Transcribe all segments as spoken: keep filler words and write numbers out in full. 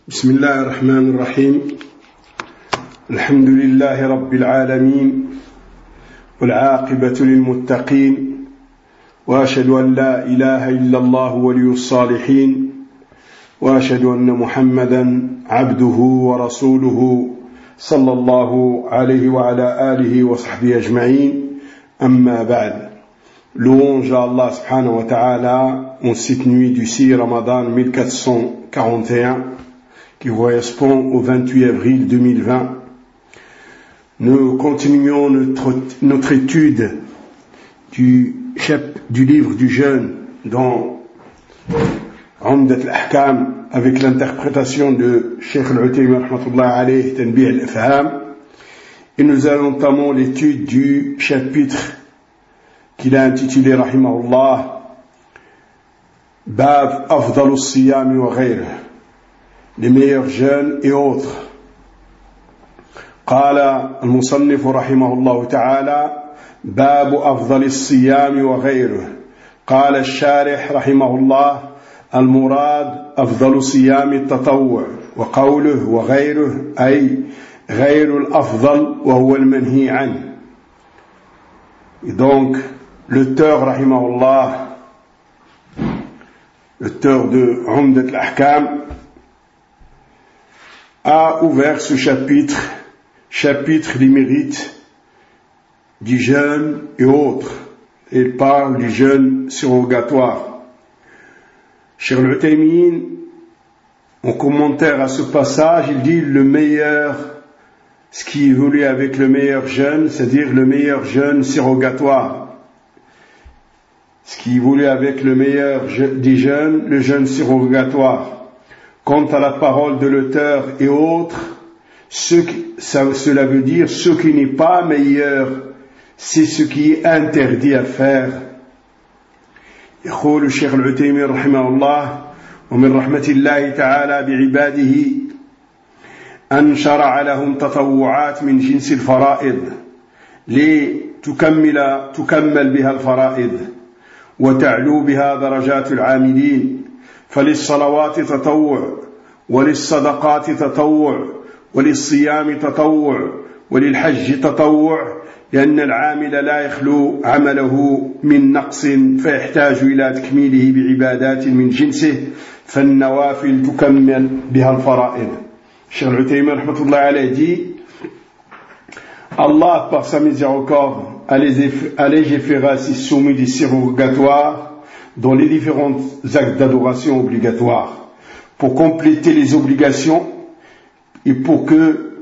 بسم الله الرحمن الرحيم الحمد لله رب العالمين والعاقبة للمتقين وأشهد أن لا إله إلا الله ولي الصالحين وأشهد أن محمدا عبده ورسوله صلى الله عليه وعلى آله وصحبه أجمعين أما بعد. Louange à Allah subhanahu wa ta'ala en cette nuit du six Ramadan mille quatre cent quarante et un qui correspond au vingt-huit avril deux mille vingt. Nous continuons notre, notre étude du, du livre du jeûne dans Umdat al-Ahkam avec l'interprétation de Cheikh al-Uthaymin rahmatullah alayhi Tanbih al-Ifham, et nous entamons l'étude du chapitre qu'il a intitulé rahimahullah Bab Afdalu Siyam wa Ghayr, les meilleurs jeûnes et autres. قال المصنف رحمه الله تعالى باب أفضل الصيام وغيره. قال الشارح رحمه الله المراد أفضل صيام التطوع، وقوله وغيره أي غير الأفضل وهو المنهي عنه. Et donc l'auteur rahimahullah, l'auteur de Umdat al-Ahkam, a ouvert ce chapitre, chapitre des mérites du jeûne et autres. Il parle du jeûne surrogatoire. Cheikh al-Uthaymin, en commentaire à ce passage, il dit le meilleur, ce qui est voulu avec le meilleur jeûne, c'est-à-dire le meilleur jeûne surrogatoire. Ce qui est voulu avec le meilleur des jeûnes, le jeûne surrogatoire. Quant à la parole de l'auteur et autres, ce qui, ça, cela veut dire ce qui n'est pas meilleur, c'est ce qui est interdit à faire. يقول الشيخ العثيمين رحمه الله ومن رحمة الله تعالى بعباده أن شرع لهم تطوعات من جنس الفرائض لتكمل تكمل بها الفرائض وتعلو بها درجات العاملين، فللصلوات تطوع، وللصدقات تطوع، وللصيام تطوع، وللحج تطوع، لأن العامل لا يخلو عمله من نقص فيحتاج إلى تكميله بعبادات من جنسه، فالنوافل تكمل بها الفرائض. Cheikh al-Uthaymin rahmatullah alayhi dit Allah par sa miséricorde a légiféré ainsi soumis des surrogatoires dans les différents actes d'adoration obligatoires pour compléter les obligations et pour que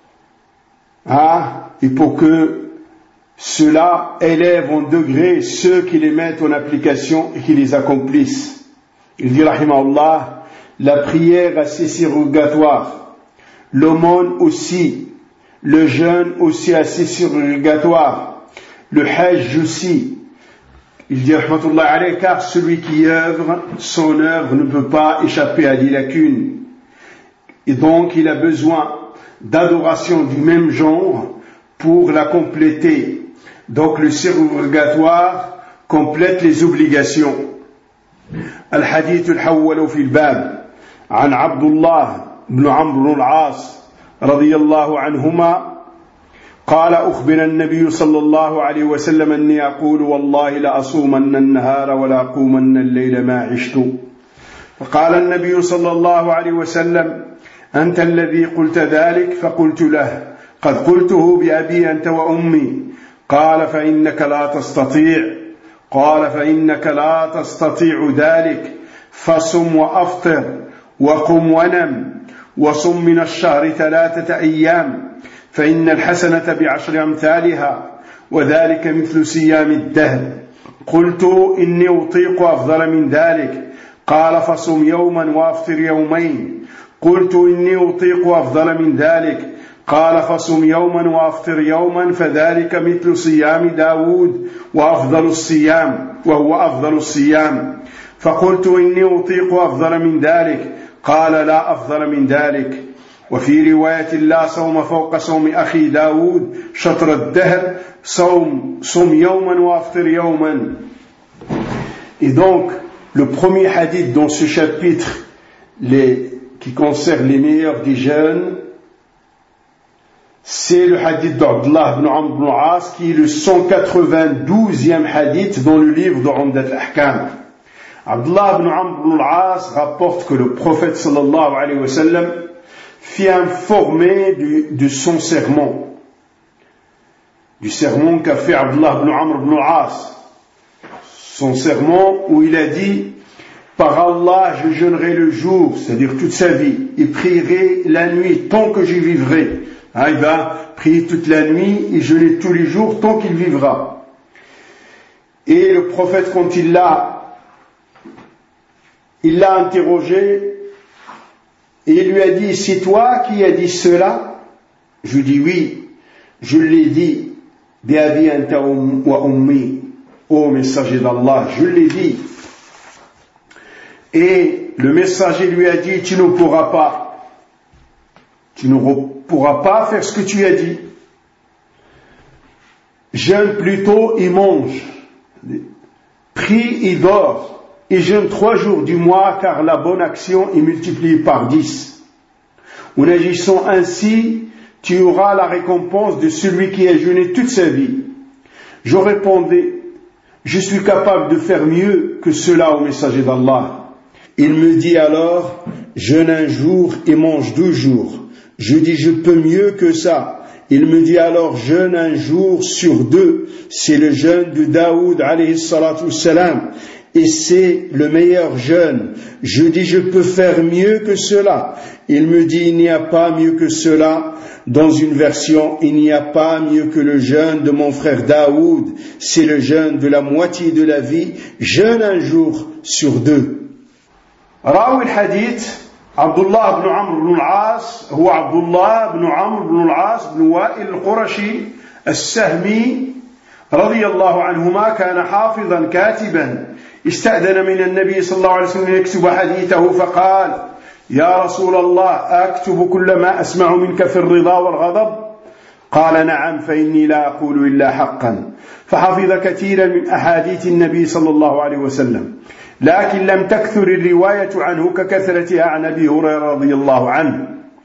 hein, et pour que cela élève en degré ceux qui les mettent en application et qui les accomplissent. Il dit rahimahullah, la prière a ses surrogatoires, l'aumône aussi, le jeûne aussi a ses surrogatoires, le hajj aussi. Il dit rahmatullah alayhi, car celui qui œuvre, son œuvre ne peut pas échapper à des lacunes. Et donc il a besoin d'adoration du même genre pour la compléter. Donc le surrogatoire complète les obligations. Al-Hadith al-Hawwal fi al-Bab عن عبد الله بن عمرو العاص رضي الله عنهما قال أخبر النبي صلى الله عليه وسلم أني أقول والله لأصومن النهار ولا أقومن الليل ما عشت. فقال النبي صلى الله عليه وسلم أنت الذي قلت ذلك؟ فقلت له قد قلته بأبي أنت وأمي. قال فإنك لا تستطيع قال فإنك لا تستطيع ذلك، فصم وأفطر وقم ونم وصم من الشهر ثلاثة أيام فإن الحسنة بعشر أمثالها وذلك مثل صيام الدهر. قلت إني أطيق أفضل من ذلك. قال فصم يوما وأفطر يومين. قلت إني أطيق أفضل من ذلك. قال فصم يوما وأفطر يوما فذلك مثل صيام داود وأفضل الصيام وهو أفضل الصيام. فقلت إني أطيق أفضل من ذلك. قال لا أفضل من ذلك. وفي رواية لا صوم فوق صوم أخي داود شطر الدهر صوم صم يوما وأفطر يوما. Et donc le premier hadith dans ce chapitre, les qui concerne les meilleurs des jeunes, c'est le hadith d'Abdullah ibn Amr ibn al-As, qui est le cent quatre-vingt-douzième hadith dans le livre de Umdat al-Ahkam. Abdullah ibn Amr ibn al-As rapporte que le prophète sallallahu alayhi wa sallam fit informer du, de son sermon, du sermon qu'a fait Abdullah ibn Amr ibn al-As, son sermon où il a dit: par Allah, je jeûnerai le jour, c'est-à-dire toute sa vie, et prierai la nuit tant que j'y vivrai. Hein, il va prier toute la nuit et jeûner tous les jours tant qu'il vivra. Et le prophète, quand il l'a, il l'a interrogé, et il lui a dit: c'est toi qui as dit cela? Je lui dis: oui, je l'ai dit. Bi abi anta wa ummi, ô messager d'Allah, je l'ai dit. Et le messager lui a dit: tu ne pourras pas, tu ne pourras pas faire ce que tu as dit. Jeûne plutôt et mange, prie et dors, et jeûne trois jours du mois, car la bonne action est multipliée par dix. En agissant ainsi, tu auras la récompense de celui qui a jeûné toute sa vie. Je répondais: je suis capable de faire mieux que cela au messager d'Allah. Il me dit alors: jeûne un jour et mange douze jours. Je dis: je peux mieux que ça. Il me dit alors: jeûne un jour sur deux. C'est le jeûne de Daoud alayhi salatu wassalam, et c'est le meilleur jeûne. Je dis: je peux faire mieux que cela. Il me dit: il n'y a pas mieux que cela. Dans une version, il n'y a pas mieux que le jeûne de mon frère Daoud. C'est le jeûne de la moitié de la vie. Jeûne un jour sur deux. راوي الحديث عبد الله بن عمرو بن العاص هو عبد الله بن عمرو بن العاص بن وائل القرشي السهمي رضي الله عنهما. كان حافظا كاتبا، استأذن من النبي صلى الله عليه وسلم يكتب حديثه فقال: يا رسول الله، أكتب كل ما أسمع منك في الرضا والغضب؟ قال: نعم، فإني لا أقول إلا حقا. فحفظ كثيرا من أحاديث النبي صلى الله عليه وسلم، لكن لم تكثر الرواية عنه ككثرتها عن أبي هريرة رضي الله عنه،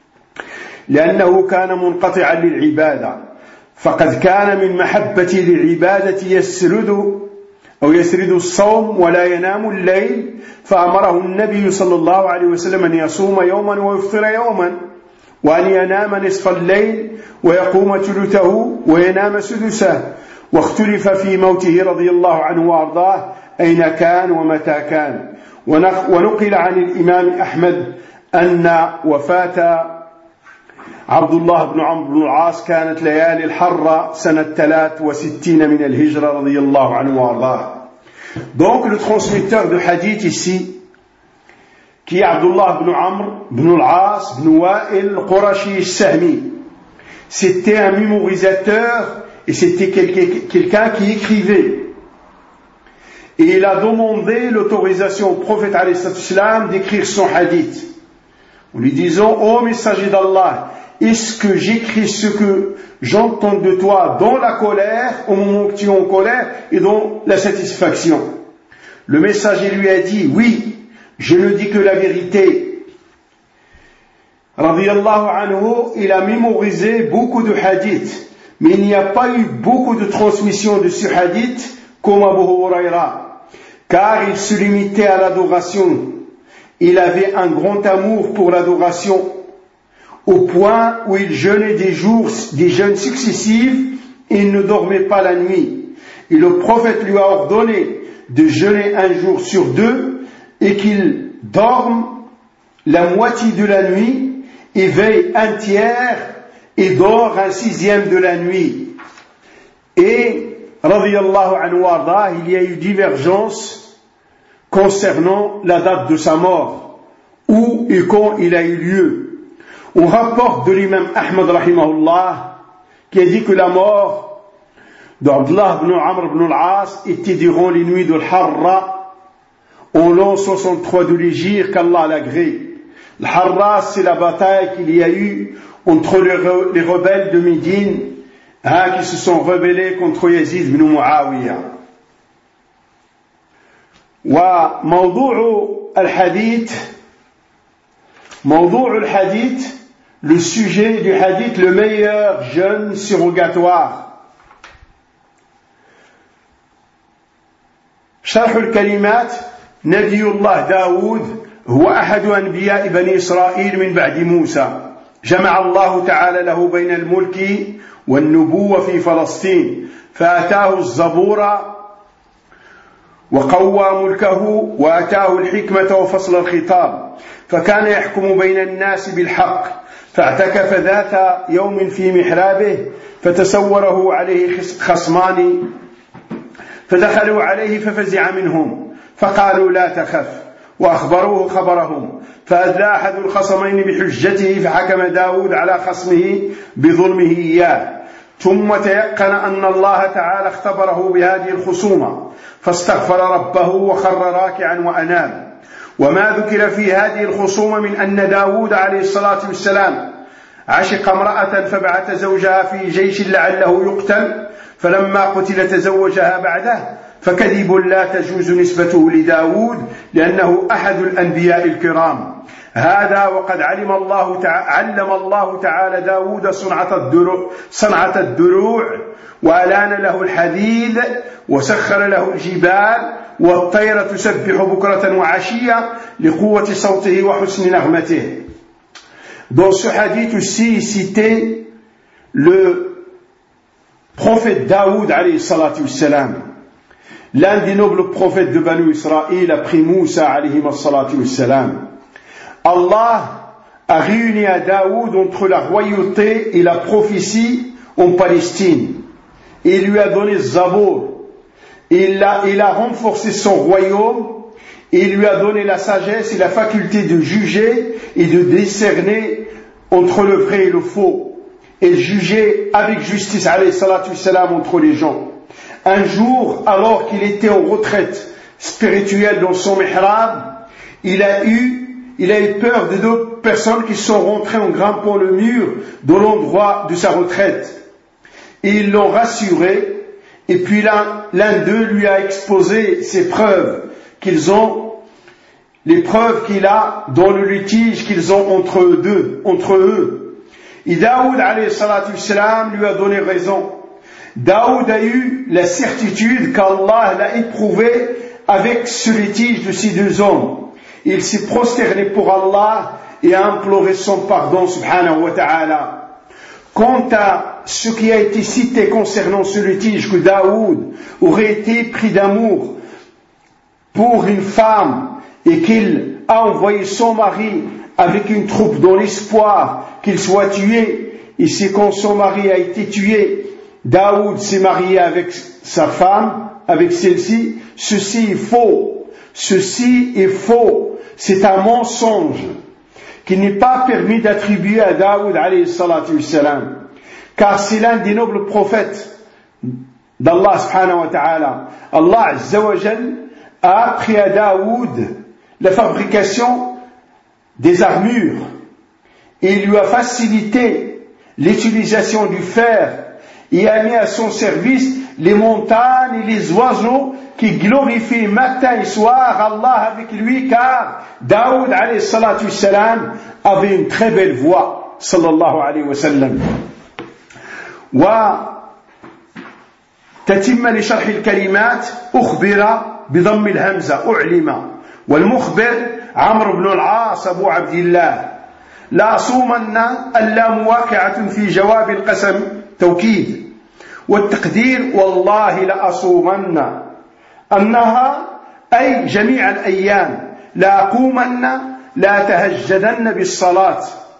لأنه كان منقطعا للعبادة، فقد كان من محبة للعبادة يسرد أو يسرد الصوم ولا ينام الليل، فأمره النبي صلى الله عليه وسلم أن يصوم يوما ويفطر يوما، وأن ينام نصف الليل ويقوم ثلثه وينام سدسه. واختلف في موته رضي الله عنه وأرضاه أين كان ومتى كان. ونقل عن الإمام أحمد أن وفاة عبد الله بن عمرو بن العاص كانت ليالي الحرة سنة ثلاث وستين من الهجرة رضي الله عنه وأرضاه. Donc le transmetteur de hadith ici, qui est Abdullah ibn Amr ibn al-As ibn Wa'il al-Qurashi al-Sahmi, c'était un mémorisateur et c'était quelqu'un qui écrivait. Et il a demandé l'autorisation au prophète alayhi salam d'écrire son hadith, en lui disant: ô messager d'Allah, est-ce que j'écris ce que j'entends de toi dans la colère, au moment où tu es en colère, et dans la satisfaction? Le messager lui a dit: oui, je ne dis que la vérité. Radiyallahu anhu, il a mémorisé beaucoup de hadiths, mais il n'y a pas eu beaucoup de transmission de ce hadith comme Abu Huraira, car il se limitait à l'adoration. Il avait un grand amour pour l'adoration, au point où il jeûnait des jours, des jeûnes successifs, et il ne dormait pas la nuit. Et le prophète lui a ordonné de jeûner un jour sur deux, et qu'il dorme la moitié de la nuit, et veille un tiers, et dort un sixième de la nuit. Et, radiyallahu anhu warda, il y a eu divergence concernant la date de sa mort, où et quand il a eu lieu. On rapporte de l'imam Ahmad rahimahullah, qui a dit que la mort d'Abdullah ibn Amr ibn al-As était durant les nuits de l'Harra, en l'an soixante-trois de l'Hégire, qu'Allah l'agrée. L'Harra, c'est la bataille qu'il y a eu entre les rebelles de Médine, hein, qui se sont rebellés contre Yazid ibn Muawiyah. وموضوع الحديث موضوع الحديث, le sujet du hadith, le meilleur jeûne surrogatoire. شرح الكلمات. نبي الله داود هو أحد أنبياء بني إسرائيل من بعد موسى. جمع الله تعالى له بين الملك والنبوة في فلسطين، فأتاه الزبور وقوى ملكه وأتاه الحكمة وفصل الخطاب، فكان يحكم بين الناس بالحق. فاعتكف ذات يوم في محرابه فتسوره عليه خصمان فدخلوا عليه ففزع منهم فقالوا لا تخف وأخبروه خبرهم، فأدلى أحد الخصمين بحجته فحكم داود على خصمه بظلمه إياه، ثم تيقن أن الله تعالى اختبره بهذه الخصومة فاستغفر ربه وخر راكعا وأناب. وما ذكر في هذه الخصومة من أن داود عليه الصلاة والسلام عشق امرأة فبعث زوجها في جيش لعله يقتل، فلما قتل تزوجها بعده، فكذب لا تجوز نسبته لداود لأنه أحد الأنبياء الكرام. هذا وقد علم الله تعالى علم الله تعالى داود صنعة الدروع صنعة الدروع وألان له الحديد وسخر له الجبال والطير تسبح بكرة وعشية لقوة صوته وحسن نغمته. Dans ce hadith aussi cité le prophète Daoud alayhi salatu wassalam. L'un des nobles prophètes de Banu Israël après Moussa alayhi salatu wassalam. Allah a réuni à Daoud entre la royauté et la prophétie en Palestine. Il lui a donné Zabour. Il a, il a renforcé son royaume. Il lui a donné la sagesse et la faculté de juger et de discerner entre le vrai et le faux. Et juger avec justice alayhi salatu wassalam entre les gens. Un jour, alors qu'il était en retraite spirituelle dans son mihrab, il a eu Il a eu peur de deux personnes qui sont rentrées en grimpant le mur de l'endroit de sa retraite. Et ils l'ont rassuré, et puis l'un, l'un d'eux lui a exposé ses preuves qu'ils ont, les preuves qu'il a dans le litige qu'ils ont entre eux deux, entre eux. Et Daoud alayhi salatu wassalam lui a donné raison. Daoud a eu la certitude qu'Allah l'a éprouvé avec ce litige de ces deux hommes. Il s'est prosterné pour Allah et a imploré son pardon subhanahu wa ta'ala. Quant à ce qui a été cité concernant ce litige que Daoud aurait été pris d'amour pour une femme et qu'il a envoyé son mari avec une troupe dans l'espoir qu'il soit tué, et c'est quand son mari a été tué, Daoud s'est marié avec sa femme, avec celle-ci, ceci est faux, ceci est faux. C'est un mensonge qui n'est pas permis d'attribuer à Daoud alayhi salatu wassalam, car c'est l'un des nobles prophètes d'Allah subhanahu wa ta'ala. Allah azza wa jal a appris à Daoud la fabrication des armures et il lui a facilité l'utilisation du fer et a mis à son service les montagnes et les oiseaux qui glorifient matin et soir Allah avec lui, car Daoud alayhi salatu wassalam avait une très belle voix sallallahu alayhi wa sallam. وتتم لشرح الكلمات أخبر بضم الهمزة أعلم، والمخبر عمرو بن العاص أبو عبد الله. لا أصومن اللام واقعة في جواب القسم توكيد، والتقدير والله لأصومن أنها أي جميع الأيام، لا أقومن لا تهجدن بالصلاة.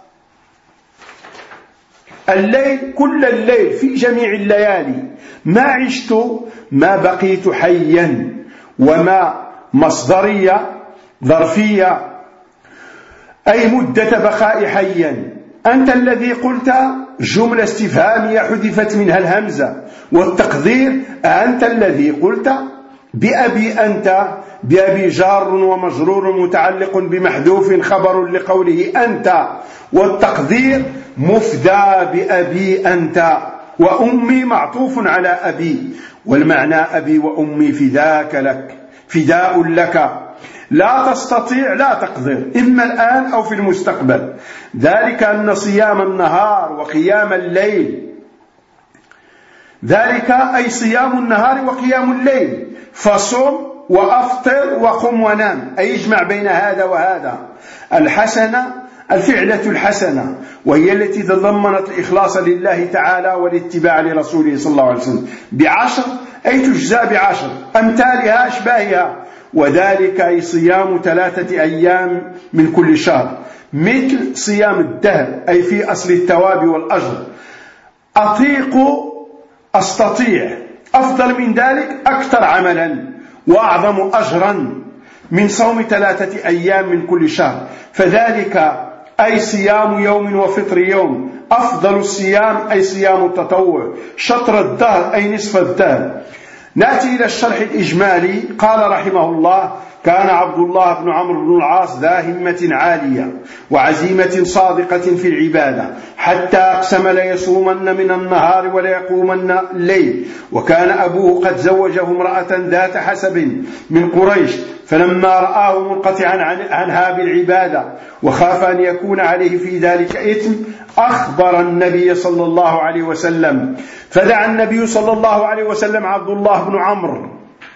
الليل كل الليل في جميع الليالي، ما عشت ما بقيت حيا، وما مصدرية ظرفية أي مدة بقاء حيا. أنت الذي قلت جملة استفهامية حذفت منها الهمزة، والتقدير أنت الذي قلت بأبي أنت، بأبي جار ومجرور متعلق بمحذوف خبر لقوله أنت، والتقدير مفدى بأبي أنت، وأمي معطوف على أبي، والمعنى أبي وأمي فداك لك فداء لك. لا تستطيع لا تقدر، إما الآن أو في المستقبل. ذلك أن صيام النهار وقيام الليل، ذلك أي صيام النهار وقيام الليل، فصم وأفطر وقم ونام، أي اجمع بين هذا وهذا. الحسنة الفعلة الحسنة، وهي التي تضمنت الإخلاص لله تعالى والاتباع لرسوله صلى الله عليه وسلم، بعشر أي تجزى بعشر أمثالها أشباهها، وذلك أي صيام ثلاثة أيام من كل شهر، مثل صيام الدهر أي في أصل الثواب والأجر. أطيق أستطيع، أفضل من ذلك أكثر عملا وأعظم أجرا من صوم ثلاثة أيام من كل شهر، فذلك أي صيام يوم وفطر يوم. أفضل الصيام أي صيام التطوع، شطر الدهر أي نصف الدهر. نأتي إلى الشرح الإجمالي. قال رحمه الله: كان عبد الله بن عمرو بن العاص ذا همة عالية وعزيمة صادقة في العبادة، حتى أقسم ليصومن من النهار وليقومن الليل، وكان أبوه قد زوجه امرأة ذات حسب من قريش، فلما رآه منقطعا عنها بالعبادة وخاف أن يكون عليه في ذلك إثم، أخبر النبي صلى الله عليه وسلم، فدعا النبي صلى الله عليه وسلم عبد الله بن عمرو.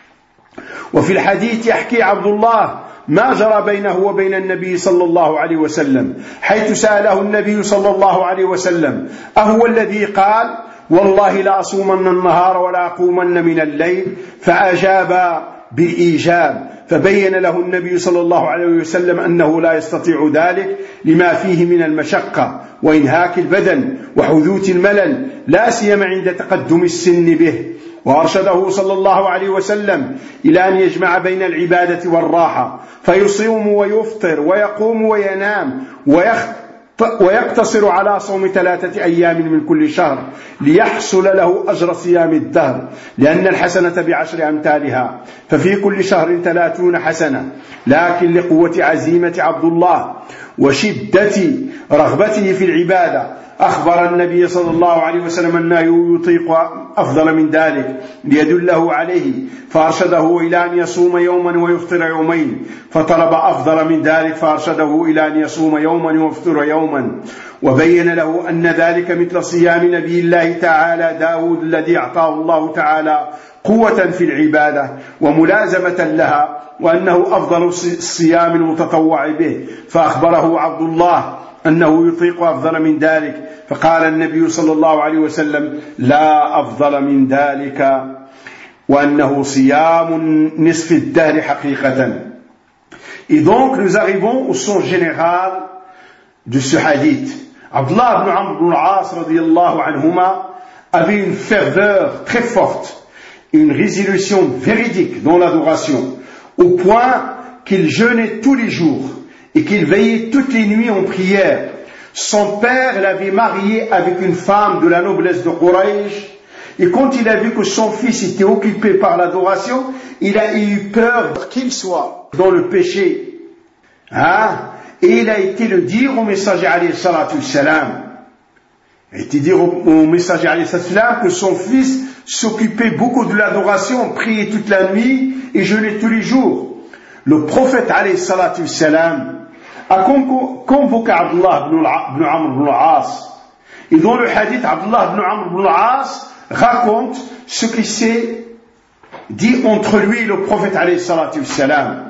وفي الحديث يحكي عبد الله ما جرى بينه وبين النبي صلى الله عليه وسلم، حيث سأله النبي صلى الله عليه وسلم: أهو الذي قال والله لا أصومن النهار ولا أقومن من الليل؟ فأجاب بالإيجاب، فبين له النبي صلى الله عليه وسلم أنه لا يستطيع ذلك لما فيه من المشقة وإنهاك البدن وحدوث الملل، لا سيما عند تقدم السن به. وأرشده صلى الله عليه وسلم إلى أن يجمع بين العبادة والراحة، فيصوم ويفطر ويقوم وينام ويقتصر على صوم ثلاثة أيام من كل شهر، ليحصل له أجر صيام الدهر، لأن الحسنة بعشر أمثالها، ففي كل شهر ثلاثون حسنة. لكن لقوة عزيمة عبد الله وشدة رغبته في العبادة أخبر النبي صلى الله عليه وسلم أنه يطيق أفضل من ذلك ليدله عليه، فأرشده إلى أن يصوم يوما ويفطر يومين، فطلب أفضل من ذلك فأرشده إلى أن يصوم يوما ويفطر يوما، وبين له أن ذلك مثل صيام نبي الله تعالى داود الذي أعطاه الله تعالى قوة في العبادة وملازمة لها، وأنه أفضل الصيام المتطوع به، فأخبره عبد الله أنه يطيق أفضل من ذلك، فقال النبي صلى الله عليه وسلم: لا أفضل من ذلك، وأنه صيام نصف الدهر حقيقة. Et donc nous arrivons au sens général de ce hadith. Abdullah ibn Amr ibn al-As radiyallahu anhuma avait une ferveur très forte, une résolution véridique dans l'adoration, au point qu'il jeûnait tous les jours et qu'il veillait toutes les nuits en prière. Son père l'avait marié avec une femme de la noblesse de Quraysh, et quand il a vu que son fils était occupé par l'adoration, il a eu peur qu'il soit dans le péché. Hein? Et il a été le dire au messager alayhi salatu salam. Il a été dire au, au messager alayhi salatu salam que son fils s'occupait beaucoup de l'adoration, priait toute la nuit et jeûnait tous les jours. Le prophète alayhi salatu salam a convoqué Abdullah ibn Amr ibn al-As. Et dans le hadith, Abdullah ibn Amr ibn al-As raconte ce qui s'est dit entre lui et le prophète alayhi salatu salam.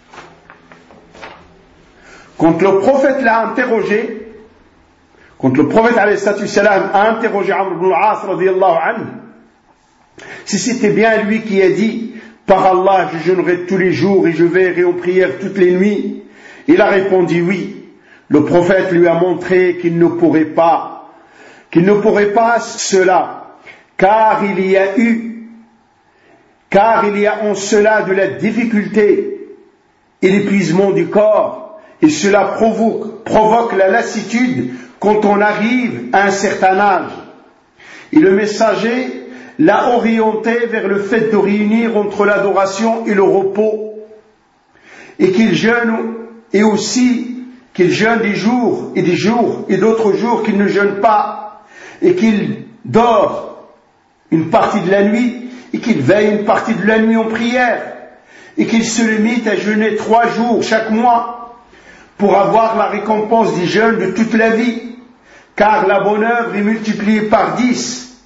Quand le prophète l'a interrogé, quand le prophète alayhi salatu salam a interrogé Amr ibn al-As radiyallahu anhu, si c'était bien lui qui a dit: par Allah, je jeûnerai tous les jours et je veillerai en prière toutes les nuits, il a répondu oui. Le prophète lui a montré qu'il ne pourrait pas, qu'il ne pourrait pas cela, car il y a eu, car il y a en cela de la difficulté et l'épuisement du corps, et cela provoque, provoque la lassitude quand on arrive à un certain âge. Et le messager l'a orienté vers le fait de réunir entre l'adoration et le repos, et qu'il jeûne, et aussi qu'il jeûne des jours et des jours et d'autres jours qu'il ne jeûne pas, et qu'il dort une partie de la nuit et qu'il veille une partie de la nuit en prière, et qu'il se limite à jeûner trois jours chaque mois pour avoir la récompense du jeûne de toute la vie, car la bonne œuvre est multipliée par dix.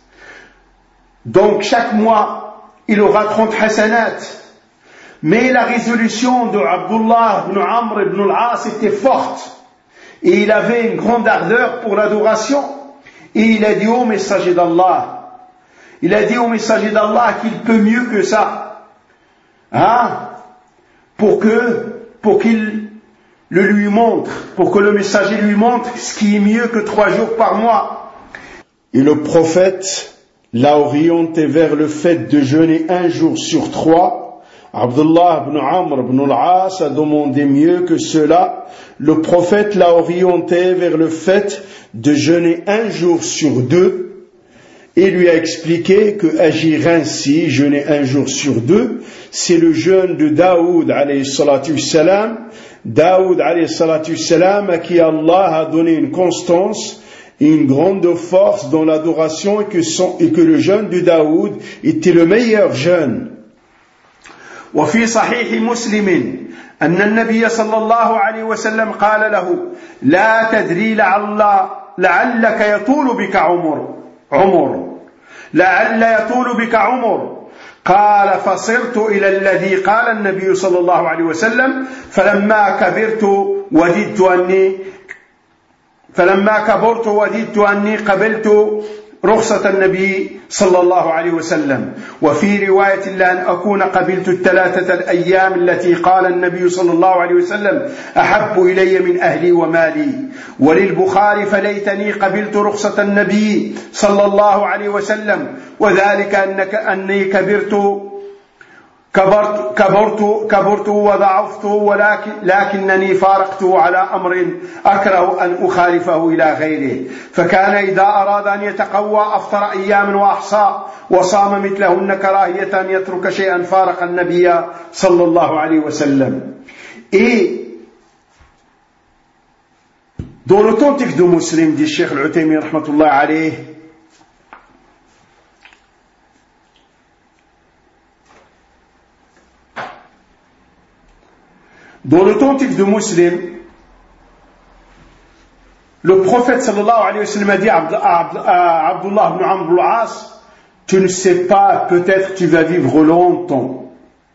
Donc chaque mois, il aura trente hasanat. Mais la résolution de Abdullah ibn Amr ibn al-As était forte, et il avait une grande ardeur pour l'adoration, et il a dit au messager d'Allah, il a dit au messager d'Allah qu'il peut mieux que ça, hein, pour que, pour qu'il le lui montre, pour que le messager lui montre ce qui est mieux que trois jours par mois. Et le prophète l'a orienté vers le fait de jeûner un jour sur trois. Abdullah ibn Amr ibn al-As a demandé mieux que cela. Le prophète l'a orienté vers le fait de jeûner un jour sur deux et lui a expliqué que agir ainsi, jeûner un jour sur deux, c'est le jeûne de Daoud alayhi salatu salam. Daoud alayhi salatu salam à qui Allah a donné une constance et une grande force dans l'adoration et que, son, et que le jeûne de Daoud était le meilleur jeûne. وفي صحيح مسلم أن النبي صلى الله عليه وسلم قال له لا تدري لعل لعلك يطول بك عمر عمر لعل يطول بك عمر قال فصرت إلى الذي قال النبي صلى الله عليه وسلم فلما كبرت وددت أني فلما كبرت وددت أني قبلت رخصة النبي صلى الله عليه وسلم وفي رواية لأن أكون قبلت الثلاثة الأيام التي قال النبي صلى الله عليه وسلم أحب إلي من أهلي ومالي وللبخاري فليتني قبلت رخصة النبي صلى الله عليه وسلم وذلك أنك أني كبرت كبرت كبرت كبرت وضعفت ولكن لكنني فارقته على أمر أكره أن أخالفه إلى غيره فكان إذا أراد أن يتقوى أفطر أيام وأحصى وصام مثلهن كراهية أن يترك شيئا فارق النبي صلى الله عليه وسلم. Et dans l'authentique de Muslim, dit Cheikh Al-Uthaymin rahmatullah alayh, dans l'authentique de Muslim, le prophète sallallahu alayhi wa sallam a dit à Abdullah ibn Amr al-As, tu ne sais pas, peut-être tu vas vivre longtemps.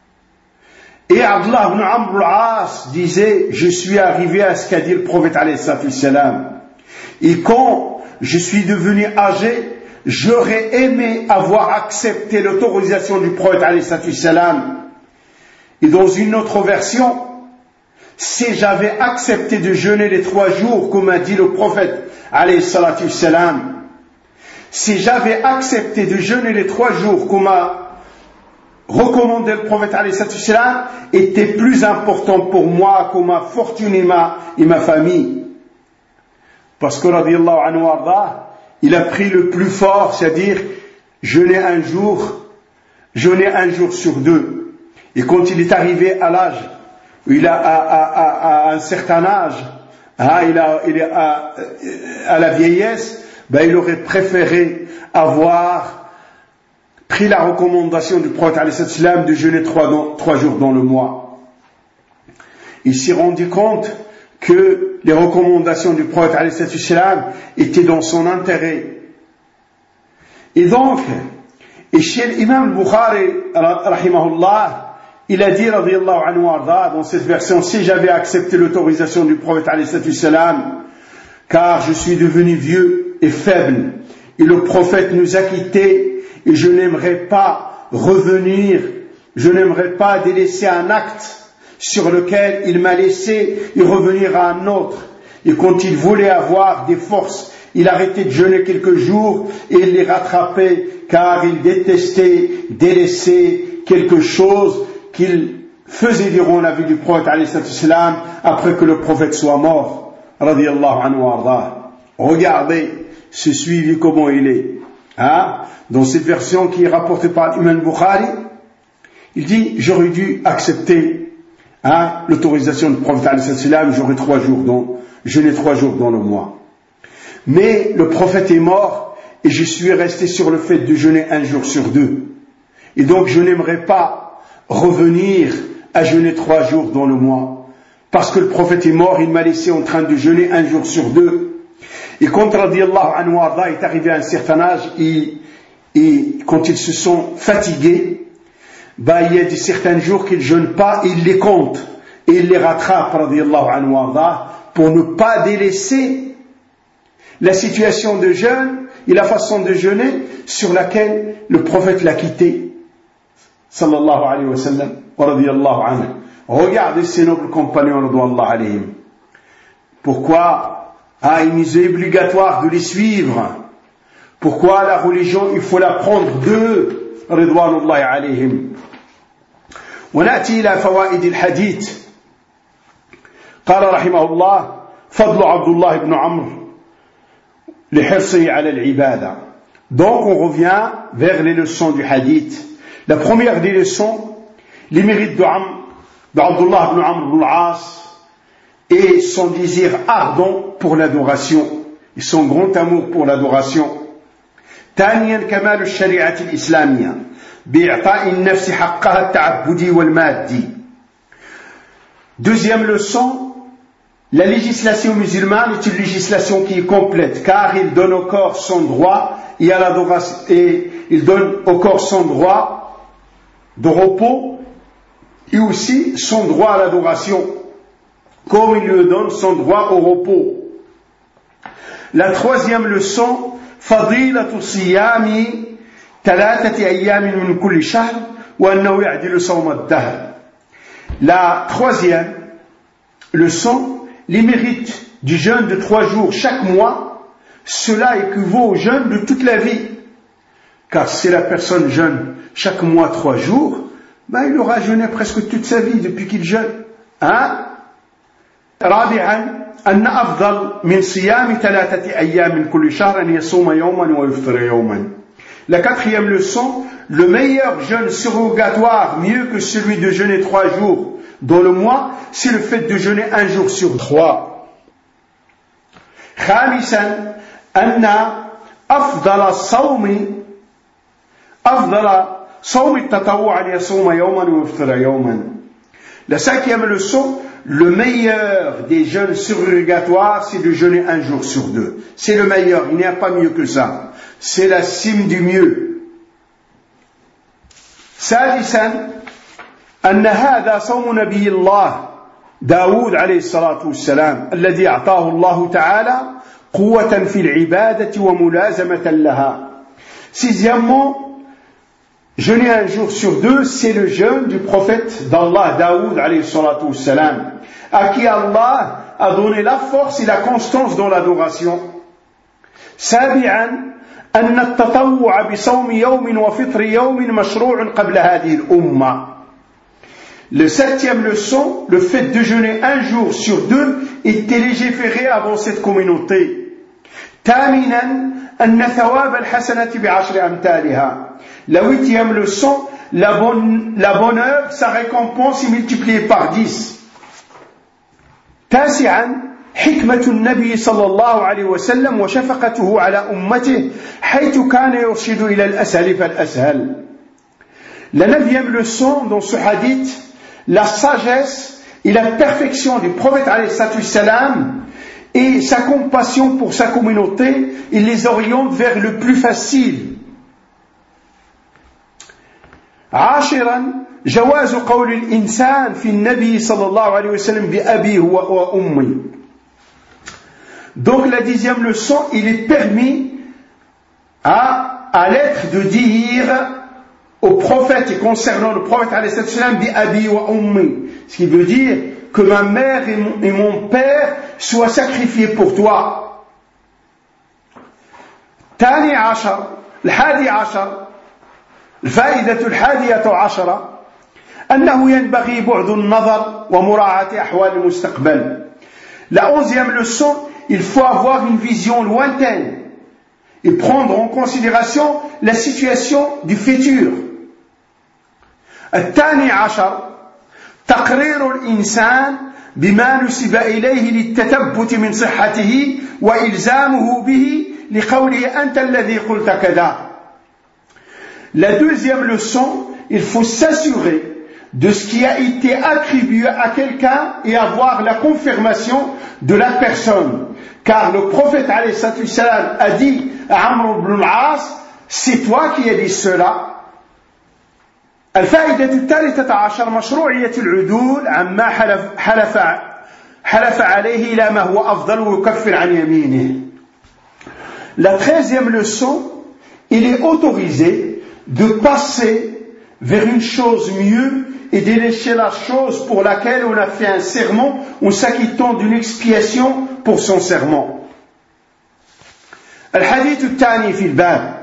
Et Abdullah ibn Amr al-As disait, je suis arrivé à ce qu'a dit le prophète alayhi salam. Et quand je suis devenu âgé, j'aurais aimé avoir accepté l'autorisation du prophète alayhi salam. Et dans une autre version, si j'avais accepté de jeûner les trois jours, comme a dit le prophète, alayhi salatu salam, si j'avais accepté de jeûner les trois jours, comme a recommandé le prophète, alayhi salatu salam, était plus important pour moi, comme ma fortune et ma, et ma famille. Parce que, radiyallahu anhu arda, il a pris le plus fort, c'est-à-dire, jeûner un jour, jeûner un jour sur deux. Et quand il est arrivé à l'âge, il a à, à, à, à un certain âge, hein, il, a, il est à, à la vieillesse, ben il aurait préféré avoir pris la recommandation du prophète alayhi salam de jeûner trois, trois jours dans le mois. Il s'est rendu compte que les recommandations du prophète alayhi salam étaient dans son intérêt. Et donc, et chez l'imam Bukhari, rahimahullah, il a dit, radiyallahu anhu arda, dans cette version, si j'avais accepté l'autorisation du prophète alayhi salam, car je suis devenu vieux et faible, et le prophète nous a quittés, et je n'aimerais pas revenir, je n'aimerais pas délaisser un acte sur lequel il m'a laissé et revenir à un autre. Et quand il voulait avoir des forces, il arrêtait de jeûner quelques jours et il les rattrapait, car il détestait délaisser quelque chose qu'il faisait durant la vie du prophète alayhi salam après que le prophète soit mort, radiyallahu anhu arda. Regardez ce suivi comment il est, hein? Dans cette version qui est rapportée par l'imam Bukhari, il dit, j'aurais dû accepter, hein, l'autorisation du prophète alayhi salam, j'aurais trois jours dans, jeûner trois jours dans le mois. Mais le prophète est mort et je suis resté sur le fait de jeûner un jour sur deux. Et donc je n'aimerais pas revenir à jeûner trois jours dans le mois. Parce que le prophète est mort, il m'a laissé en train de jeûner un jour sur deux. Et quand radiallahu anhu arda est arrivé à un certain âge, et, et quand ils se sont fatigués, bah, il y a des certains jours qu'ils ne jeûnent pas, et ils les comptent, et ils les rattrapent radiallahu anhu arda, pour ne pas délaisser la situation de jeûne et la façon de jeûner sur laquelle le prophète l'a quitté, sallallahu alayhi wa sallam, wa radiyallahu anhu. Regardez ces nobles compagnons, radiyallahu alayhim. Pourquoi ah, il nous est obligatoire de les suivre? Pourquoi la religion, il faut l'apprendre d'eux, radiyallahu alayhim. ونأتي إلى فوائد الحديث. قال رحمه الله: فضل عبد الله بن عمرو لحرصه على العبادة. Donc on revient vers les leçons du hadith. La première des leçons, les mérites de Abdullah ibn Amr ibn al-As et son désir ardent pour l'adoration et son grand amour pour l'adoration. ثانيا كمال الشريعة الإسلامية بإعطاء النفس حقها التعبدي والمادي. Deuxième leçon, la législation musulmane est une législation qui est complète, car il donne au corps son droit et, à l'adoration, et il donne au corps son droit de repos et aussi son droit à l'adoration, comme il lui donne son droit au repos. La troisième leçon, فضيلة الصيام ثلاثة أيام من كل شهر وأنه يعدل صوم الدهر. La troisième leçon, les mérites du jeûne de trois jours chaque mois, cela équivaut au jeûne de toute la vie. Car si la personne jeûne chaque mois trois jours, ben il aura jeûné presque toute sa vie depuis qu'il jeûne. Hein? رابعا أن أفضل من صيام ثلاثة أيام من كل شهر أن يصوم يوما ويفطر يوما. La quatrième leçon, le meilleur jeûne surrogatoire, mieux que celui de jeûner trois jours dans le mois, c'est le fait de jeûner un jour sur trois. خامسا أن أفضل الصوم أفضل صوم التطوع أن يصوم يوما ويفطر يوما. La cinquième leçon, le meilleur des jeûnes surrogatoires, c'est de jeûner un jour sur deux. C'est le meilleur, il n'y a pas mieux que ça. C'est la cime du mieux. سادسا أن هذا صوم نبي الله داود عليه الصلاة والسلام الذي أعطاه الله تعالى قوة في العبادة وملازمة لها. Sixièmement, jeûner un jour sur deux, c'est le jeûne du prophète d'Allah, Daoud, alayhi salatu wassalam, à qui Allah a donné la force et la constance dans l'adoration. سابعا أن التطوع بصوم يوم وفطر يوم مشروع قبل هذه الأمة. Le septième leçon, le fait de jeûner un jour sur deux était légiféré avant cette communauté. ثامنا أن ثواب الحسنة بعشر أمثالها. La huitième leçon, la bonne, la bonne œuvre, sa récompense est multipliée par dix. تاسعا حكمة النبي صلى الله عليه وسلم وشفقته على أمته حيث كان يرشد إلى الأسهل فالأسهل. La neuvième leçon dans ce hadith, la sagesse et la perfection du prophète alayhi salam et sa compassion pour sa communauté, il les oriente vers le plus facile. عاشرا جواز قول الإنسان في النبي صلى الله عليه وسلم بأبي وأمي. Donc la dixième leçon, il est permis à, à l'être de dire au prophète et concernant le prophète alayhi salam bi abi wa ummi, ce qui veut dire que ma mère et mon, et mon père soient sacrifiés pour toi. ثاني عشر الحادي عشر الفائدة الحادية عشرة أنه ينبغي بعد النظر ومراعاة أحوال المستقبل. La onzième leçon, il faut avoir une vision lointaine et prendre en considération la situation du futur. الثاني عشر تقرير الإنسان بما نسب إليه للتثبت من صحته وإلزامه به لقوله أنت الذي قلت كذا. La deuxième leçon, il faut s'assurer de ce qui a été attribué à quelqu'un et avoir la confirmation de la personne. Car le prophète alayhi salatu wassalam a dit à Amr ibn al-As, c'est toi qui as dit cela. الفائدة الثالثة عشر مشروعية العدول عما حلف, حلف, حلف عليه إلى ما هو أفضل ويكفر عن يمينه. La treizième leçon, il est autorisé de passer vers une chose mieux et délaisser la chose pour laquelle on a fait un serment en s'acquittant d'une expiation pour son serment. الحديث الثاني في الباب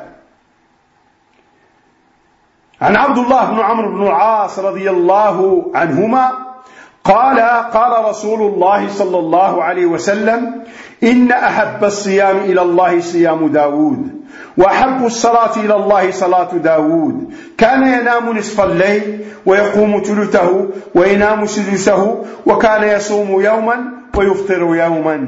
عن عبد الله بن عمرو بن العاص رضي الله عنهما قال قال رسول الله صلى الله عليه وسلم إن أحب الصيام إلى الله صيام داود وأحب الصلاة إلى الله صلاة داود كان ينام نصف الليل ويقوم ثلثه وينام سدسه وكان يصوم يوما ويفطر يوما.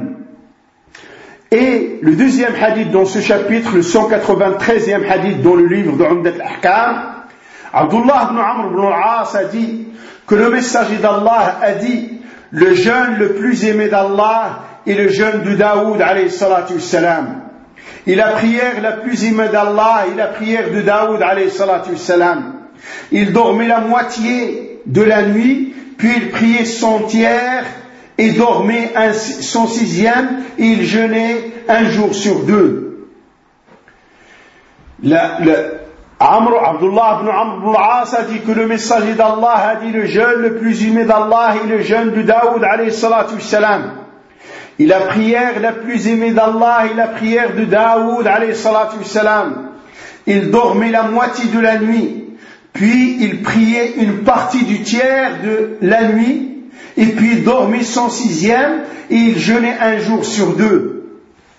Et le deuxième hadith dans ce chapitre, le cent quatre-vingt-treizième hadith dans le livre de Umdat al-Ahkam, Abdullah ibn Amr ibn al-As a dit que le messager d'Allah a dit le jeûne le plus aimé d'Allah est le jeûne de Daoud alayhi salatu wassalam. Et la prière la plus aimée d'Allah est la prière de Daoud alayhi salatu wassalam. Il dormait la moitié de la nuit, puis il priait son tiers et dormait un, son sixième et il jeûnait un jour sur deux. La, la, Amr, Abdullah ibn Amr ibn al-As a dit que le messager d'Allah a dit le jeûne le plus aimé d'Allah est le jeûne de Daoud alayhi salatu wassalam. Et la prière la plus aimée d'Allah est la prière de Daoud alayhi salatu wassalam. Il dormait la moitié de la nuit, puis il priait une partie du tiers de la nuit, et puis il dormait son sixième, et il jeûnait un jour sur deux.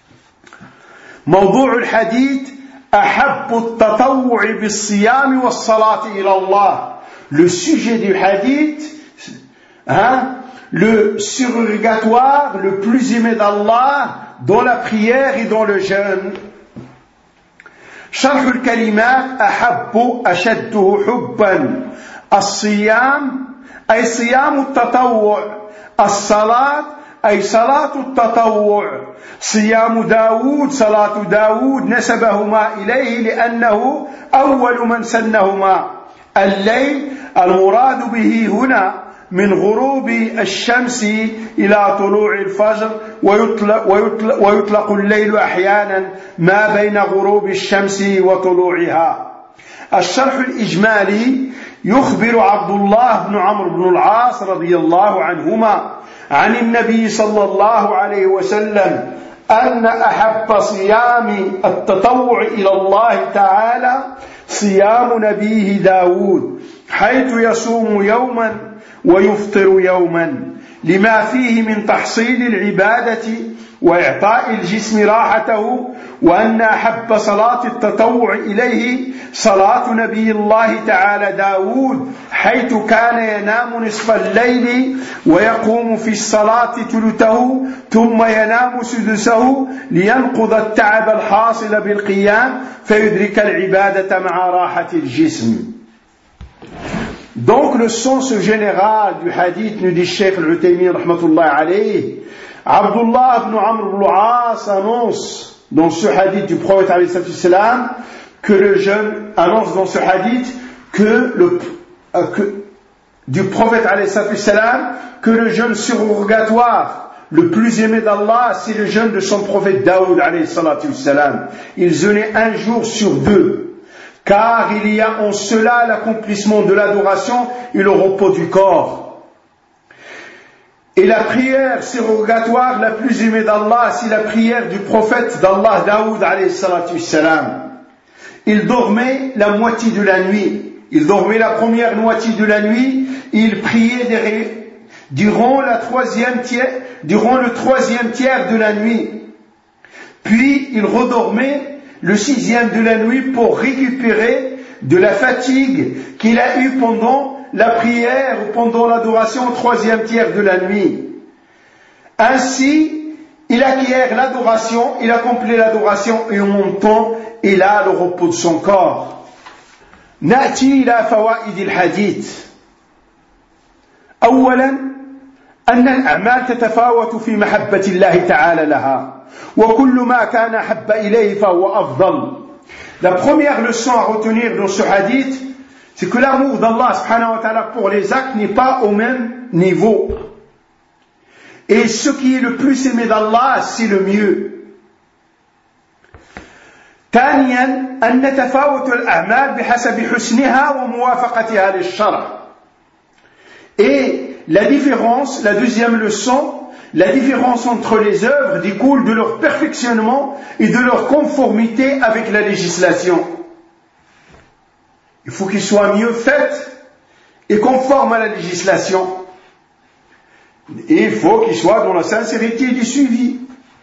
موضوع الحديث أحب التطوع بالصيام والصلاة إلى الله. Le sujet du hadith, hein, le surrogatoire le plus aimé d'Allah dans la prière et dans le jeûne. شرح الكلمات أحب أشده حبا الصيام أي صيام التطوع الصلاة أي صلاة التطوع صيام داود صلاة داود نسبهما إليه لأنه أول من سنهما. الليل المراد به هنا من غروب الشمس إلى طلوع الفجر ويطلق, ويطلق, ويطلق الليل أحيانا ما بين غروب الشمس وطلوعها. الشرح الإجمالي يخبر عبد الله بن عمرو بن العاص رضي الله عنهما عن النبي صلى الله عليه وسلم أن أحب صيام التطوع إلى الله تعالى صيام نبيه داود حيث يصوم يوما ويفطر يوما لما فيه من تحصيل العبادة وإعطاء الجسم راحته وأن أحب صلاة التطوع إليه صلاة نبي الله تعالى داود حيث كان ينام نصف الليل ويقوم في الصلاة ثلثه ثم ينام سدسه لينقض التعب الحاصل بالقيام فيدرك العبادة مع راحة الجسم. Donc le sens général du hadith, nous dit Cheikh Al-Utaymin rahmatullahi alayhi, Abdullah ibn Amr ibn al-As annonce dans ce hadith du prophète alayhi salam que le jeûne annonce dans ce hadith que le euh, que, du prophète alayhi salam que le jeûne surrogatoire le plus aimé d'Allah c'est le jeûne de son prophète Daoud alayhi salam. Il jeûnait un jour sur deux. Car il y a en cela l'accomplissement de l'adoration et le repos du corps. Et la prière surrogatoire la plus aimée d'Allah, c'est la prière du prophète d'Allah, Daoud alayhi salatu salam. Il dormait la moitié de la nuit. Il dormait la première moitié de la nuit. Et il priait des, durant, la troisième tiers, durant le troisième tiers de la nuit. Puis il redormait le sixième de la nuit pour récupérer de la fatigue qu'il a eue pendant la prière ou pendant l'adoration au troisième tiers de la nuit. Ainsi, il acquiert l'adoration, il accomplit l'adoration et en même temps, il a le repos de son corps. نأتي إلى فوائد الحديث. أولا أن الأعمال تتفاوت في محبة الله تعالى لها وكل ما كان أحب إليه فهو أفضل. La première leçon à retenir dans ce hadith, c'est que l'amour d'Allah subhanahu wa ta'ala pour les actes n'est pas au même niveau. Et ce qui est le plus aimé d'Allah, c'est le mieux. ثانيا أن تفاوت الأعمال بحسب حسنها وموافقتها للشرع. Et la différence, la deuxième leçon, la différence entre les œuvres découle de leur perfectionnement et de leur conformité avec la législation. Il faut qu'ils soient mieux faits et conformes à la législation. Et il faut qu'ils soient dans la sincérité du suivi.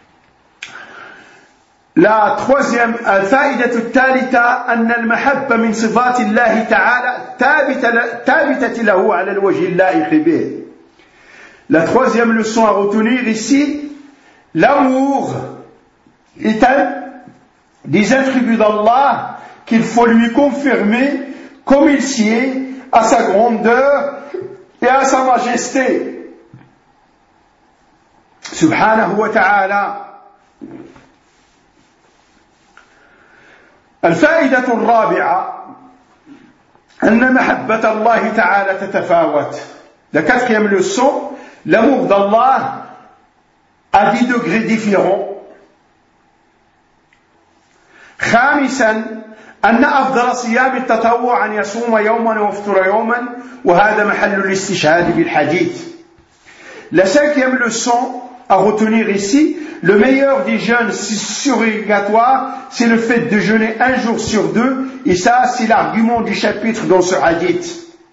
La troisième, الفائدة الثالثة أن المحبة من صفات الله تعالى ثابتة له على الوجه اللائق به. La troisième leçon à retenir ici, l'amour est un des attributs d'Allah qu'il faut lui confirmer comme il sied à sa grandeur et à sa majesté. Subhanahu wa ta'ala. الفائدة الرابعة أن محبة الله تعالى تتفاوت. La quatrième leçon, l'amour d'Allah a des degrés différents. خامسا أن أفضل صيام التطوع أن يصوم يوما ويفطر يوما وهذا محل الاستشهاد بالحديث. La cinquième leçon à retenir ici, le meilleur des jeûnes surrogatoires, c'est le fait de jeûner un jour sur deux, et ça, c'est l'argument du chapitre dans ce hadith.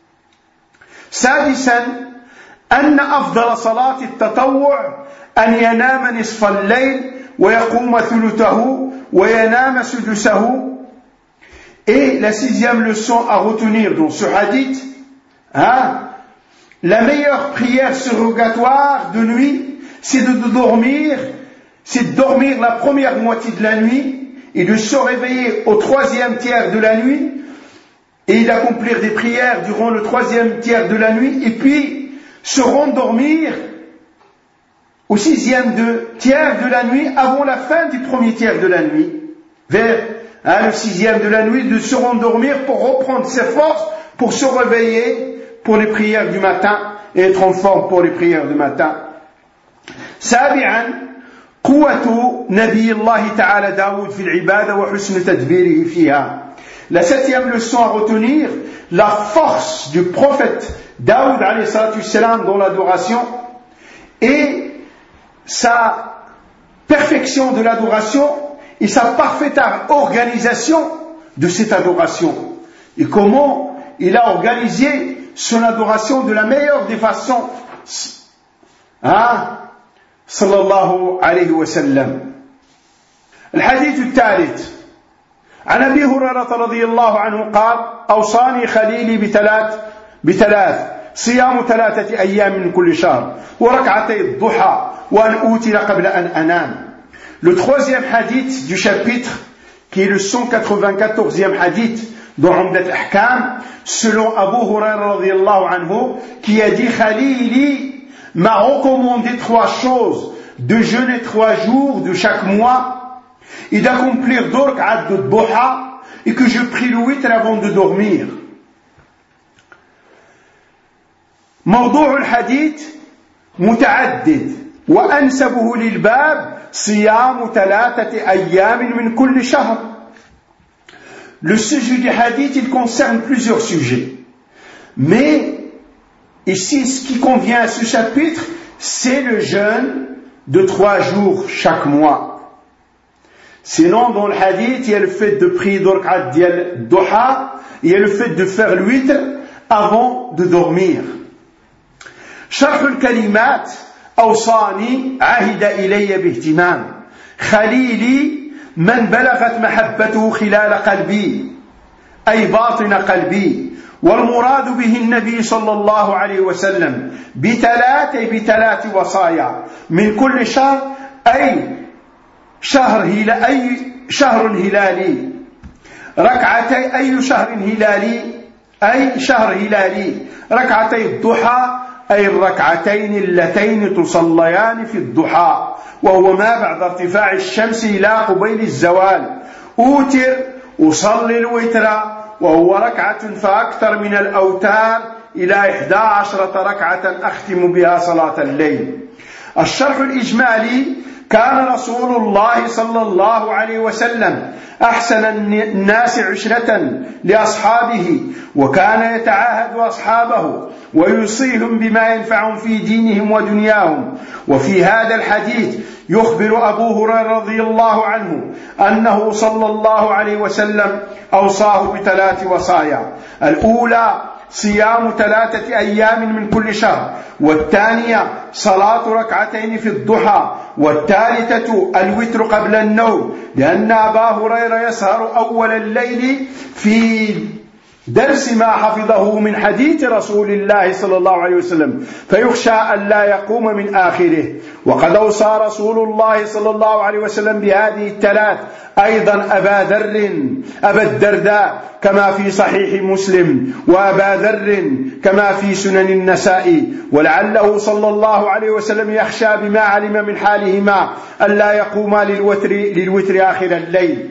سادسا أن أفضل صلاة التطوع أن ينام نصف الليل ويقوم ثلثه وينام سدسه. Et la sixième leçon à retenir dans ce hadith, hein, la meilleure prière surrogatoire de nuit, c'est de dormir, c'est de dormir la première moitié de la nuit et de se réveiller au troisième tiers de la nuit et d'accomplir des prières durant le troisième tiers de la nuit et puis se rendormir au sixième de, tiers de la nuit avant la fin du premier tiers de la nuit. Vers hein, le sixième de la nuit, de se rendormir pour reprendre ses forces, pour se réveiller pour les prières du matin et être en forme pour les prières du matin. سابعا قوة نبي الله تعالى داود في العبادة وحسن تدبيره فيها. La septième leçon à retenir, la force du prophète Daoud alayhi salatu wassalam dans l'adoration et sa perfection de l'adoration et sa parfaite organisation de cette adoration. Et comment il a organisé son adoration de la meilleure des façons. Hein? صلى الله عليه وسلم. الحديث الثالث عن أبي هريرة رضي الله عنه قال أوصاني خليلي بثلاث بثلاث صيام ثلاثة أيام من كل شهر وركعتي الضحى وأن أوتر قبل أن أنام. Le troisième hadith du chapitre qui est le cent quatre-vingt-quatorzième hadith dans Umdat al-Ahkam selon Abu Hurayra radiyallahu anhu qui a dit Khalili m'a recommandé trois choses, de jeûner trois jours de chaque mois et d'accomplir deux rak'at de duha et que je prie le witr avant de dormir. موضوع الحديث متعدد وأنسبه للباب صيام ثلاثة أيام من كل شهر. Le sujet du hadith, il concerne plusieurs sujets. Mais ici, ce qui convient à ce chapitre, c'est le jeûne de trois jours chaque mois. Sinon, dans le hadith, il y a le fait de prier deux rak'at diyal duha, il y a le fait de faire le witr avant de dormir. شرح الكلمات أوصاني عهد إلي باهتمام خليلي من بلغت محبته خلال قلبي أي باطن قلبي والمراد به النبي صلى الله عليه وسلم بثلاث بثلاث وصايا من كل شهر أي شهر هلا أي شهر هلالي ركعتي أي شهر هلالي أي شهر هلالي ركعتي الضحى أي الركعتين اللتين تصليان في الضحى وهو ما بعد ارتفاع الشمس إلى قبيل الزوال. أوتر أصلي الوتر وهو ركعة فأكثر من الأوتار إلى إحدى عشرة ركعة أختم بها صلاة الليل. الشرح الإجمالي: كان رسول الله صلى الله عليه وسلم أحسن الناس عشرة لأصحابه، وكان يتعاهد أصحابه ويوصيهم بما ينفعهم في دينهم ودنياهم. وفي هذا الحديث يخبر أبو هريرة رضي الله عنه أنه صلى الله عليه وسلم أوصاه بثلاث وصايا: الأولى صيام ثلاثة أيام من كل شهر، والثانية صلاة ركعتين في الضحى، والثالثة الوتر قبل النوم، لأن أبا هريرة يسهر أول الليل في درس ما حفظه من حديث رسول الله صلى الله عليه وسلم، فيخشى أن لا يقوم من آخره. وقد أوصى رسول الله صلى الله عليه وسلم بهذه الثلاث أيضا أبا ذر أبا الدرداء كما في صحيح مسلم، وأبا ذر كما في سنن النسائي، ولعله صلى الله عليه وسلم يخشى بما علم من حالهما ألا يقوما للوتر, للوتر آخر الليل.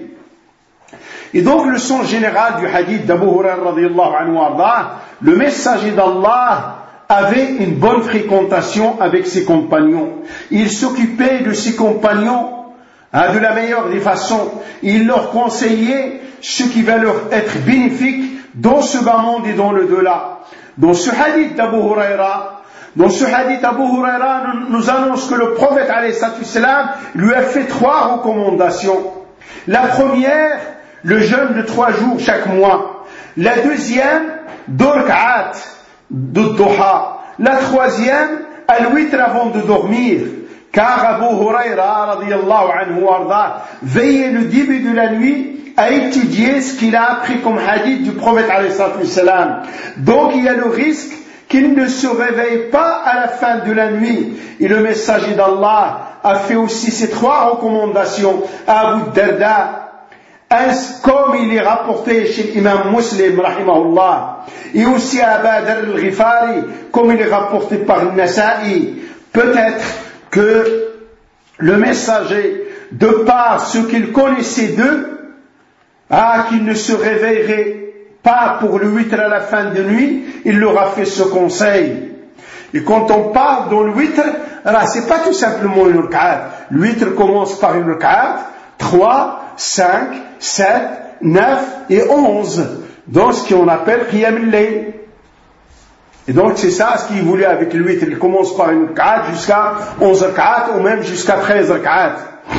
Et donc le sens général du hadith d'Abu Hurairah radhiyallahu anhu arda, le messager d'Allah avait une bonne fréquentation avec ses compagnons. Il s'occupait de ses compagnons hein, de la meilleure des façons. Il leur conseillait ce qui va leur être bénéfique dans ce bas monde et dans le delà. Dans ce hadith d'Abu Hurairah, dans ce hadith, Abu Hurairah nous annonce que le prophète alayhi salatu wassalam lui a fait trois recommandations. La première, le jeûne de trois jours chaque mois. La deuxième, deux rak'at de duha. La troisième, al-witr avant de dormir. Car Abu Hurairah radiyallahu anhu arda veillait le début de la nuit à étudier ce qu'il a appris comme hadith du prophète alayhi salatu wassalam. Donc il y a le risque qu'il ne se réveille pas à la fin de la nuit. Et le messager d'Allah a fait aussi ces trois recommandations à Abu Darda, comme il est rapporté chez l'imam Muslim, rahimahullah, et aussi à Aba Dharr al-Ghifari, comme il est rapporté par Nasa'i. Peut-être que le messager, de par ce qu'il connaissait d'eux, ah, qu'il ne se réveillerait pas pour le witr à la fin de nuit, il leur a fait ce conseil. Et quand on parle dans le witr, alors c'est pas tout simplement une rak'at. Le witr commence par une rak'at, trois, cinq, sept, neuf et onze, dans ce qu'on appelle Qiyam al-Layl. Et donc c'est ça ce qu'il voulait avec le witr. Il commence par une rak'at jusqu'à onze rak'at ou même jusqu'à treize rak'at.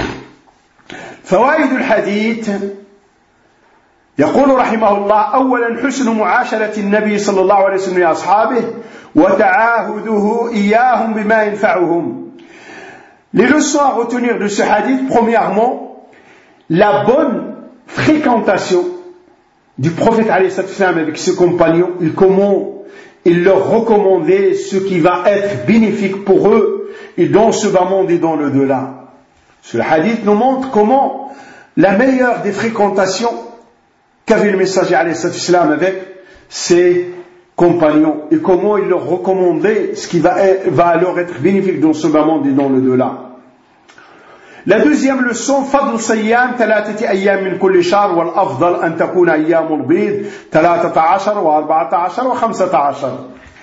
فوائد الحديث يقول رحمه الله: أولا حسن معاشرة النبي صلى الله عليه وسلم لأصحابه وتعاهده إياهم بما ينفعهم. Les leçons à retenir de ce hadith: premièrement, la bonne fréquentation du prophète alayhi salam avec ses compagnons, et comment il leur recommandait ce qui va être bénéfique pour eux et dans ce bas monde et dans le delà. Ce hadith nous montre comment la meilleure des fréquentations qu'avait le messager alayhi salam avec ses compagnons et comment il leur recommandait ce qui va, va leur être bénéfique dans ce bas monde et dans le delà. La deuxième leçon: فضل صيام ثلاثة أيام من كل شهر والأفضل أن تكون أيام البيض ثلاثة عشر وأربعة عشر وخمسة عشر.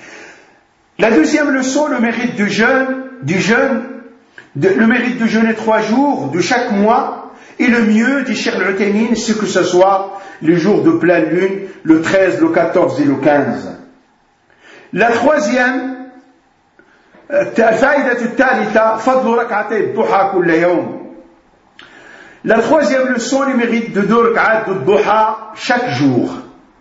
La deuxième leçon: le mérite du jeûne, du jeûne, de, le mérite de jeûner trois jours de chaque mois, et le mieux, dit Cheikh Al-Uthaymin, c'est que ce soit les jours de pleine lune, le treize, le quatorze et le quinze. La troisième, الفائدة الثالثة فضل ركعتي الضحى كل يوم. La troisième leçon, le mérite de deux rak'at de duha chaque jour.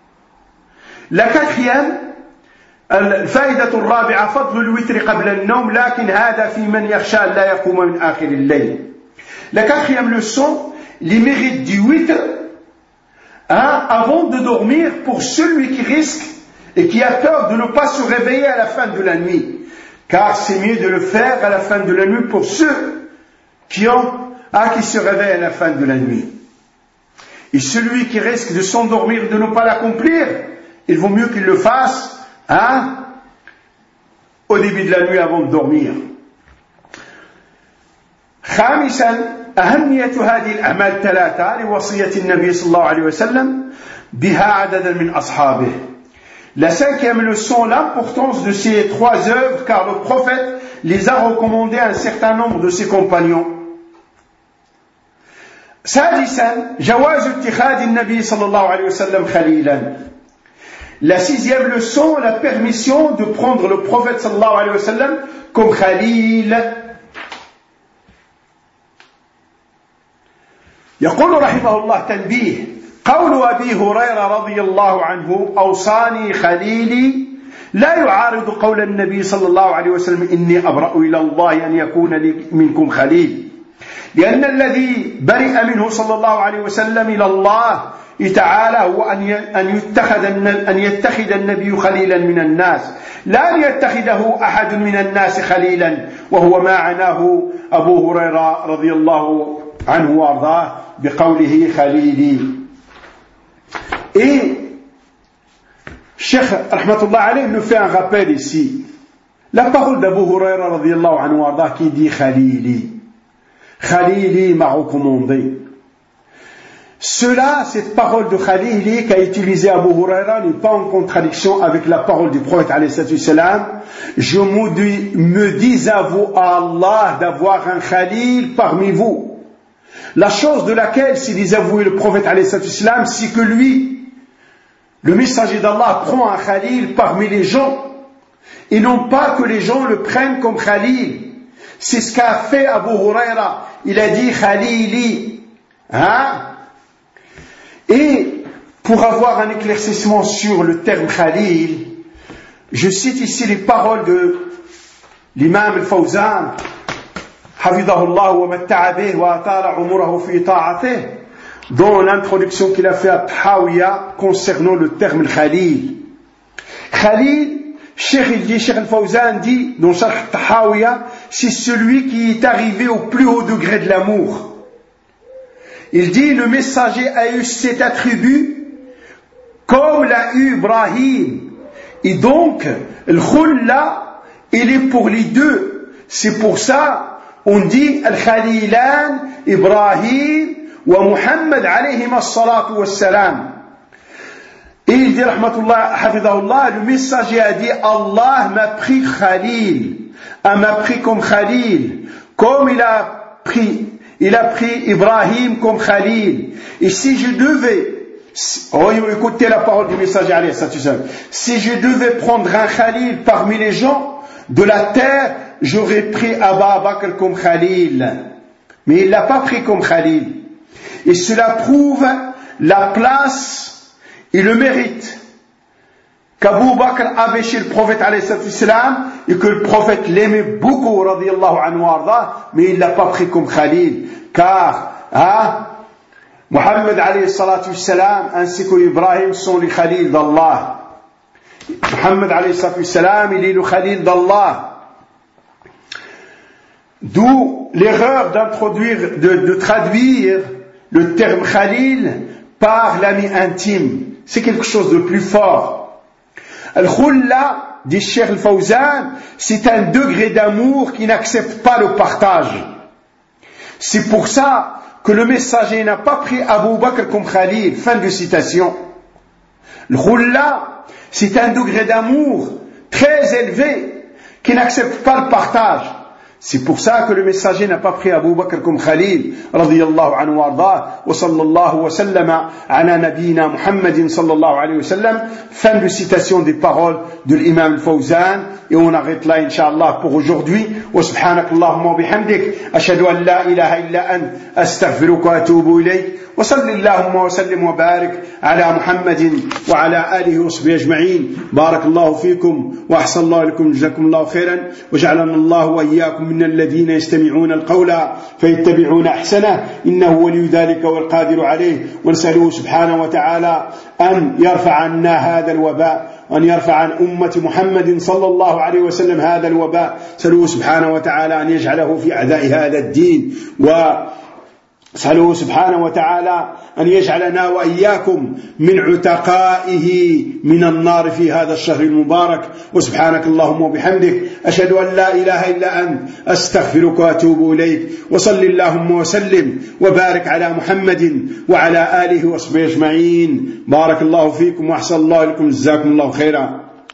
La quatrième, الفائدة الرابعة فضل الوتر قبل النوم لكن هذا في من يخشى أن لا يقوم من آخر الليل. La quatrième leçon, les mérites du witr hein, avant de dormir pour celui qui risque et qui a peur de ne pas se réveiller à la fin de la nuit. Car c'est mieux de le faire à la fin de la nuit pour ceux qui ont ah, qui se réveillent à la fin de la nuit. Et celui qui risque de s'endormir, de ne pas l'accomplir, il vaut mieux qu'il le fasse hein, au début de la nuit avant de dormir. خامسا أهمية هذه الأعمال الثلاثة لوصية النبي صلى الله عليه وسلم بها عددا من أصحابه. La cinquième leçon, l'importance de ces trois œuvres, car le prophète les a recommandées à un certain nombre de ses compagnons. سادسا جواز اتخاذ النبي صلى الله عليه وسلم خليلا. La sixième leçon, la permission de prendre le prophète صلى الله عليه وسلم comme khalil. يقول رحمه الله تنبيه: قول أبي هريرة رضي الله عنه أوصاني خليلي لا يعارض قول النبي صلى الله عليه وسلم إني أبرأ إلى الله أن يكون لي منكم خليل، لأن الذي برئ منه صلى الله عليه وسلم إلى الله تعالى هو أن يتخذ أن يتخذ النبي خليلا من الناس، لا أن يتخذه أحد من الناس خليلا، وهو ما عناه أبو هريرة رضي الله عنه وأرضاه بقوله خليلي. Et Cheikh Rahmatullah alayhi nous fait un rappel ici. La parole d'Abu Huraira radiyallahu anhu warda qui dit Khalili. Khalili m'a recommandé. Cela, cette parole de Khalili qu'a utilisé Abu Huraira n'est pas en contradiction avec la parole du prophète alayhi salam. Je me dis à vous, à Allah, d'avoir un Khalil parmi vous. La chose de laquelle s'est désavoué le prophète alayhi salam, c'est que lui, le messager d'Allah, prend un Khalil parmi les gens, et non pas que les gens le prennent comme Khalil. C'est ce qu'a fait Abu Huraira. Il a dit Khalili. Hein? Et pour avoir un éclaircissement sur le terme Khalil, je cite ici les paroles de l'imam al-Fawzan, Hafidahullah wa matta'a bih wa atala umurahu fi ta'atih, dans l'introduction qu'il a fait à Tahawiya concernant le terme Khalil. Khalil, Cheikh il dit, Cheikh al-Fawzan dit dans Sharh Tahawiya, c'est celui qui est arrivé au plus haut degré de l'amour. Il dit le messager a eu cet attribut comme l'a eu Ibrahim. Et donc, le khulla, il est pour les deux. C'est pour ça, on dit al-Khalilan, Ibrahim wa Muhammad alayhim as-salatu was-salam. Et il dit, rahmatullah, hafidahullah, le messager a dit, Allah m'a pris Khalil, elle m'a pris comme Khalil, comme il a pris, il a pris Ibrahim comme Khalil. Et si je devais, oh, écoutez la parole du messager, alayhi salam, si je devais prendre un Khalil parmi les gens de la terre, j'aurais pris Abu Bakr comme Khalil. Mais il l'a pas pris comme Khalil. Et cela prouve la place et le mérite qu'Abu Bakr avait chez le prophète alayhi salam, et que le prophète l'aimait beaucoup radiyallahu anhu arda, mais il l'a pas pris comme Khalil, car hein, Muhammad alayhi salatu salam ainsi que Ibrahim sont les Khalil d'Allah. Muhammad alayhi salatu salam, il est le Khalil d'Allah. D'où l'erreur d'introduire, de, de traduire le terme Khalil par l'ami intime. C'est quelque chose de plus fort. Al-Khulla, dit Cheikh al-Fawzan, c'est un degré d'amour qui n'accepte pas le partage. C'est pour ça que le messager n'a pas pris Abu Bakr comme Khalil. Fin de citation. Al-Khulla, c'est un degré d'amour très élevé qui n'accepte pas le partage. C'est pour ça que le messager n'a pas pris Abu Bakr comme Khalil, radiyallahu anhu wa arda, wa sallallahu wa sallama ala nabina Muhammadin sallallahu alayhi wa sallam. Fin de citation des paroles de l'imam al-Fawzan, et on arrête là, inshallah, pour aujourd'hui. Wa subhanakallahumma wa bihamdik, ashhadu an la ilaha illa ant, astaghfiruka wa atubu ilayk. وصل اللهم وسلم وبارك على محمد وعلى آله وصحبه أجمعين. بارك الله فيكم وأحسن الله لكم، جزاكم الله خيرا، وجعلنا الله وإياكم من الذين يستمعون القول فيتبعون أحسنه، إنه ولي ذلك والقادر عليه. ونسأله سبحانه وتعالى أن يرفع عنا هذا الوباء، وأن يرفع عن أمة محمد صلى الله عليه وسلم هذا الوباء. نسأله سبحانه وتعالى أن يجعله في أعداء هذا الدين و أسأله سبحانه وتعالى أن يجعلنا وإياكم من عتقائه من النار في هذا الشهر المبارك. وسبحانك اللهم وبحمدك أشهد أن لا إله إلا أنت أستغفرك وأتوب إليك. وصل اللهم وسلم وبارك على محمد وعلى آله وصحبه أجمعين. بارك الله فيكم وأحسن الله لكم، جزاكم الله خيرا.